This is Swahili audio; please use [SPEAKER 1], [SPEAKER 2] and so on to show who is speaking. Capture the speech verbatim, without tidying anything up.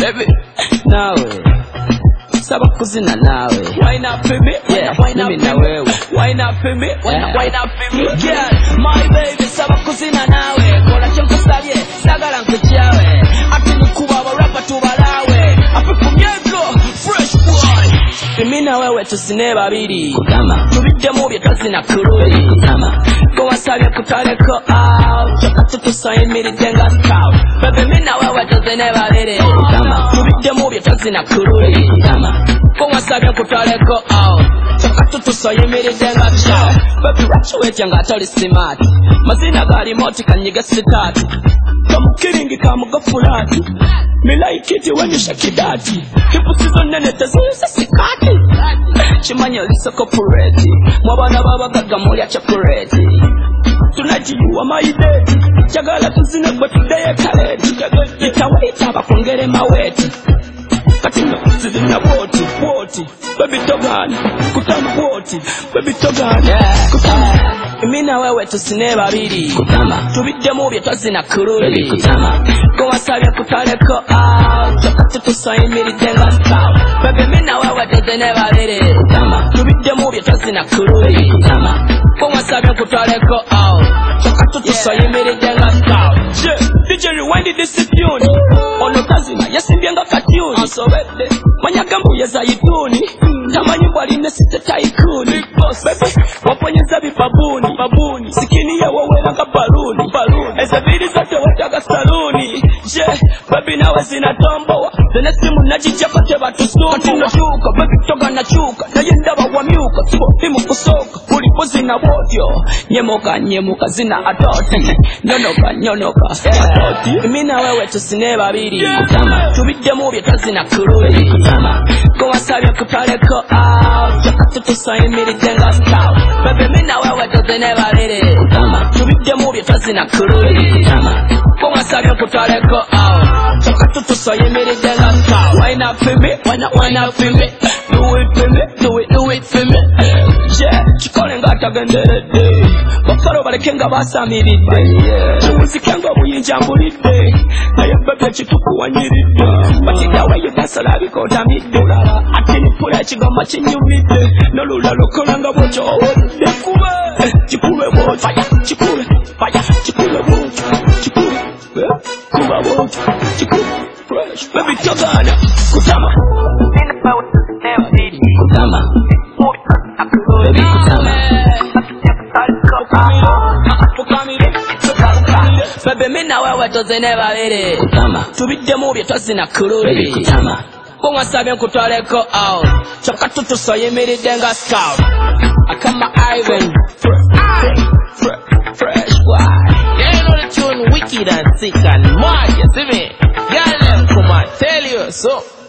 [SPEAKER 1] baby. Nawe saba kuzina nawe.
[SPEAKER 2] Wine up for me,
[SPEAKER 1] yeah,
[SPEAKER 2] wine up
[SPEAKER 1] na wewe.
[SPEAKER 2] Wine up for me, wine
[SPEAKER 1] Yeah.
[SPEAKER 2] wine up for me. Girl, my baby, saba kuzina nawe. Kola chonko sabye, sagala nkuchawe. Ati nikuba wa rapper tubalawe. Api kumyeko, fresh boy. Mimi na wewe tusine babiri.
[SPEAKER 1] Kutama.
[SPEAKER 2] Tubidde mu bye tazina kuruli.
[SPEAKER 1] Kutama.
[SPEAKER 2] Go wasabye kutaleko out. Chakatu tusayimiridde nga scout. Baby, mimi na wewe tusine babiri.
[SPEAKER 1] Kutama.
[SPEAKER 2] Tubidde mu bye tazina kuruli.
[SPEAKER 1] Kutama.
[SPEAKER 2] Go wasabye kutaleko out. Chakatu tusayimiridde nga scout. Baby, wachiwetya nga atali smart. Mazina gali moti kanyiga sitati. Kamukiringi kamugafulati. Me like it when you shake it daddy. People see the nene tazisa sikati. Chimanya lisa koporeti. Mwabana baba gagamuli achaporeti. Tonight you are my daddy. Chagala tuzine kwa today kaleti. Itawaita bakongere maweti. Katina kuzina woti, woti. Baby togani, kutama woti. Baby togani,
[SPEAKER 1] Yeah.
[SPEAKER 2] kutama. Mimi na wewe tusine babiri.
[SPEAKER 1] Kutama.
[SPEAKER 2] Tubidde mu bye tazina kuruli.
[SPEAKER 1] Kutama.
[SPEAKER 2] Go wasabye kutaleko out. Chakatu tusayimiridde nga scout. Baby, mimi na wewe tuzine babiri.
[SPEAKER 1] Kutama.
[SPEAKER 2] Tubidde mu bye tazina kuruli.
[SPEAKER 1] Kutama.
[SPEAKER 2] Go wasabye kutaleko out. Chakatu tusayimiridde nga scout. Yeah, D J rewind this tune. Ono kazina yasimbye nga katuni. Asobedde manyagambu ya zaituni. Tamanyi bwaline site taikuni. Baby, waponyeza bibabuni. Babuni. Sikini ya wawela nga baluni. Baluni. Ezebiri zote wetaga saluni. Yeah, baby nawe zinatombowa. Zene simu najichapa teba tusumbuwa. Nachuka, baby toga nachuka. Naye ndaba wamyuka. Timu kusoka. Ulipo zina wotyo. Nyemoka, nyemoka zina atoti. Nyonoka, nyonoka. Atoti. Mimi na wewe tusine babiri.
[SPEAKER 1] Kutama.
[SPEAKER 2] Tubidde mu bye tazina kuruli.
[SPEAKER 1] Kutama.
[SPEAKER 2] Go wasabye kutaleko out. Chakatu tusayimiridde nga scout. Baby, mimi na wewe tuzine babiri.
[SPEAKER 1] Kutama.
[SPEAKER 2] Tubidde mu bye tazina kuruli.
[SPEAKER 1] Kutama.
[SPEAKER 2] Go wasabye kutaleko out. Chakatu tusayimiridde nga scout. Wine up for me, wine up, wine up for me. Do it for me, do it, do it for me. Yeah, chikole nga tagenderedde. Bafaro baleke nga basamiridde. Muziki nga buyinja mbulidde. Naye bebe kitukuwanyiridde. Batigawe yebasala bikotamidde. Ate nipula ekigamba kinyumidde. N'olulala okola nga bw'otyo owulidde. Kube kikube bw'otyo, kikube fire, kikube bw'otyo, kikube kuba bw'otyo, kikube fresh. Baby togana kutama.
[SPEAKER 1] Kutama. Baby kutama.
[SPEAKER 2] Baby, mimi na wewe tuzine babiri.
[SPEAKER 1] Kutama.
[SPEAKER 2] Tubidde mu bye tazina
[SPEAKER 1] Baby
[SPEAKER 2] kuruli.
[SPEAKER 1] kutama.
[SPEAKER 2] Go wasabye kutaleko out. Chakatu tusayimiridde nga scout. Akama Ivan. Fresh, fresh, why?
[SPEAKER 3] Yeah, you know the tune wicked and sick and mad, you see me? Girl, them come on, tell you so.